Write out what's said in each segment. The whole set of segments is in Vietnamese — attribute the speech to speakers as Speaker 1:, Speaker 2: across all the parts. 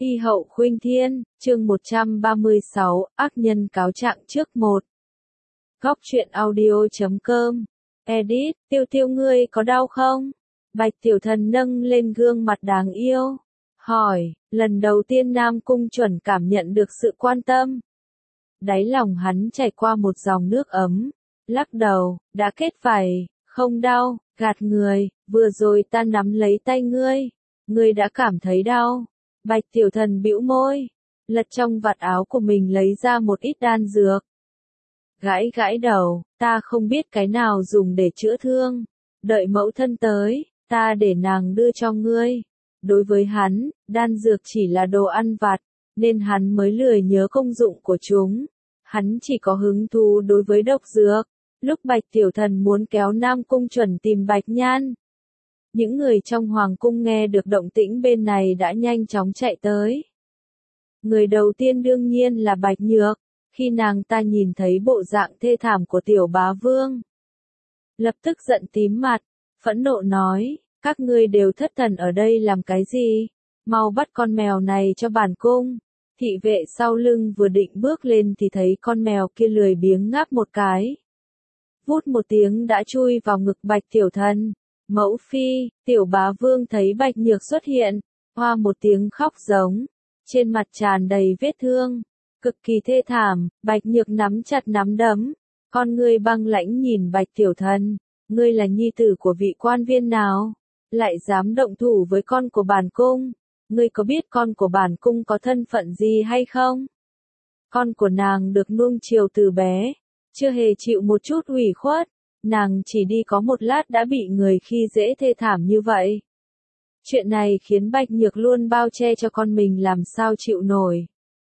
Speaker 1: Y hậu khuynh thiên, chương 136, ác nhân cáo trạng trước 1. Góc truyện audio.com. Edit, Tiêu Tiêu ngươi có đau không? Bạch Tiểu Thần nâng lên gương mặt đáng yêu. Hỏi, lần đầu tiên Nam Cung Chuẩn cảm nhận được sự quan tâm. Đáy lòng hắn chảy qua một dòng nước ấm. Lắc đầu, đã kết vảy, không đau, gạt người, vừa rồi ta nắm lấy tay ngươi đã cảm thấy đau. Bạch Tiểu Thần bĩu môi, lật trong vạt áo của mình lấy ra một ít đan dược. Gãi gãi đầu, ta không biết cái nào dùng để chữa thương. Đợi mẫu thân tới, ta để nàng đưa cho ngươi. Đối với hắn, đan dược chỉ là đồ ăn vặt, nên hắn mới lười nhớ công dụng của chúng. Hắn chỉ có hứng thú đối với độc dược. Lúc Bạch Tiểu Thần muốn kéo Nam Cung Chuẩn tìm Bạch Nhan, những người trong hoàng cung nghe được động tĩnh bên này đã nhanh chóng chạy tới. Người đầu tiên đương nhiên là Bạch Nhược, khi nàng ta nhìn thấy bộ dạng thê thảm của tiểu bá vương. Lập tức giận tím mặt, phẫn nộ nói, các ngươi đều thất thần ở đây làm cái gì? Mau bắt con mèo này cho bản cung. Thị vệ sau lưng vừa định bước lên thì thấy con mèo kia lười biếng ngáp một cái. Vút một tiếng đã chui vào ngực Bạch Tiểu Thần. Mẫu phi, tiểu bá vương thấy Bạch Nhược xuất hiện, hoa một tiếng khóc giống, trên mặt tràn đầy vết thương, cực kỳ thê thảm. Bạch Nhược nắm chặt nắm đấm, con ngươi băng lãnh nhìn Bạch Tiểu Thần, ngươi là nhi tử của vị quan viên nào, lại dám động thủ với con của bản cung, ngươi có biết con của bản cung có thân phận gì hay không? Con của nàng được nuông chiều từ bé, chưa hề chịu một chút ủy khuất. Nàng chỉ đi có một lát đã bị người khi dễ thê thảm như vậy. Chuyện này khiến Bạch Nhược luôn bao che cho con mình làm sao chịu nổi.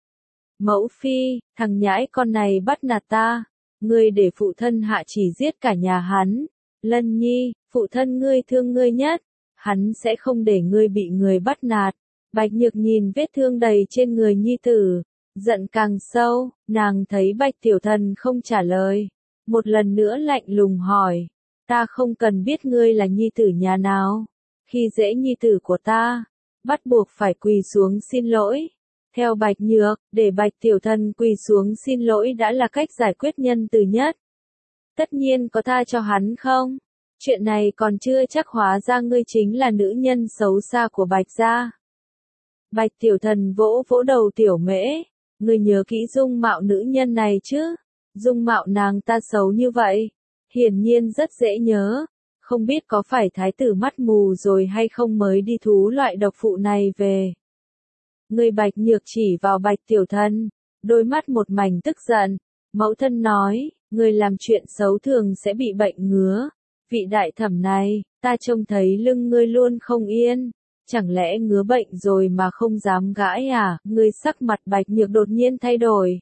Speaker 1: Mẫu phi, thằng nhãi con này bắt nạt ta, ngươi để phụ thân hạ chỉ giết cả nhà hắn. Lân Nhi, phụ thân ngươi thương ngươi nhất, hắn sẽ không để ngươi bị người bắt nạt. Bạch Nhược nhìn vết thương đầy trên người nhi tử, giận càng sâu, nàng thấy Bạch Tiểu Thần không trả lời. Một lần nữa lạnh lùng hỏi, ta không cần biết ngươi là nhi tử nhà nào, khi dễ nhi tử của ta, bắt buộc phải quỳ xuống xin lỗi. Theo Bạch Nhược, để Bạch Tiểu Thần quỳ xuống xin lỗi đã là cách giải quyết nhân từ nhất. Tất nhiên có tha cho hắn không? Chuyện này còn chưa chắc, hóa ra ngươi chính là nữ nhân xấu xa của Bạch gia. Bạch Tiểu Thần vỗ vỗ đầu Tiểu Mễ, ngươi nhớ kỹ dung mạo nữ nhân này chứ? Dung mạo nàng ta xấu như vậy, hiển nhiên rất dễ nhớ, không biết có phải thái tử mắt mù rồi hay không mới đi thú loại độc phụ này về. Người Bạch Nhược chỉ vào Bạch Tiểu Thần, đôi mắt một mảnh tức giận, mẫu thân nói, người làm chuyện xấu thường sẽ bị bệnh ngứa, vị đại thẩm này, ta trông thấy lưng ngươi luôn không yên, chẳng lẽ ngứa bệnh rồi mà không dám gãi à? Ngươi sắc mặt Bạch Nhược đột nhiên thay đổi.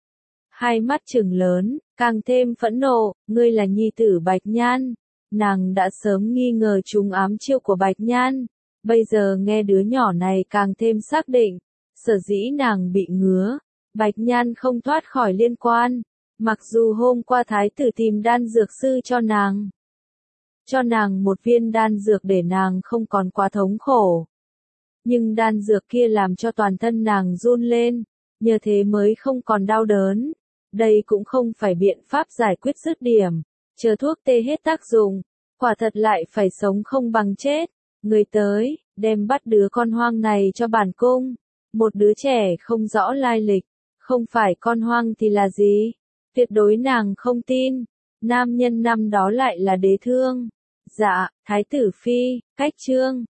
Speaker 1: Hai mắt trừng lớn, càng thêm phẫn nộ, ngươi là nhi tử Bạch Nhan. Nàng đã sớm nghi ngờ chúng ám chiêu của Bạch Nhan, bây giờ nghe đứa nhỏ này càng thêm xác định, sở dĩ nàng bị ngứa, Bạch Nhan không thoát khỏi liên quan, mặc dù hôm qua thái tử tìm đan dược sư cho nàng một viên đan dược để nàng không còn quá thống khổ. Nhưng đan dược kia làm cho toàn thân nàng run lên, nhờ thế mới không còn đau đớn. Đây cũng không phải biện pháp giải quyết dứt điểm, chờ thuốc tê hết tác dụng, quả thật lại phải sống không bằng chết. Người tới, đem bắt đứa con hoang này cho bản cung. Một đứa trẻ không rõ lai lịch, không phải con hoang thì là gì? Tuyệt đối nàng không tin. Nam nhân năm đó lại là đế thương. Dạ, thái tử phi, cách trương,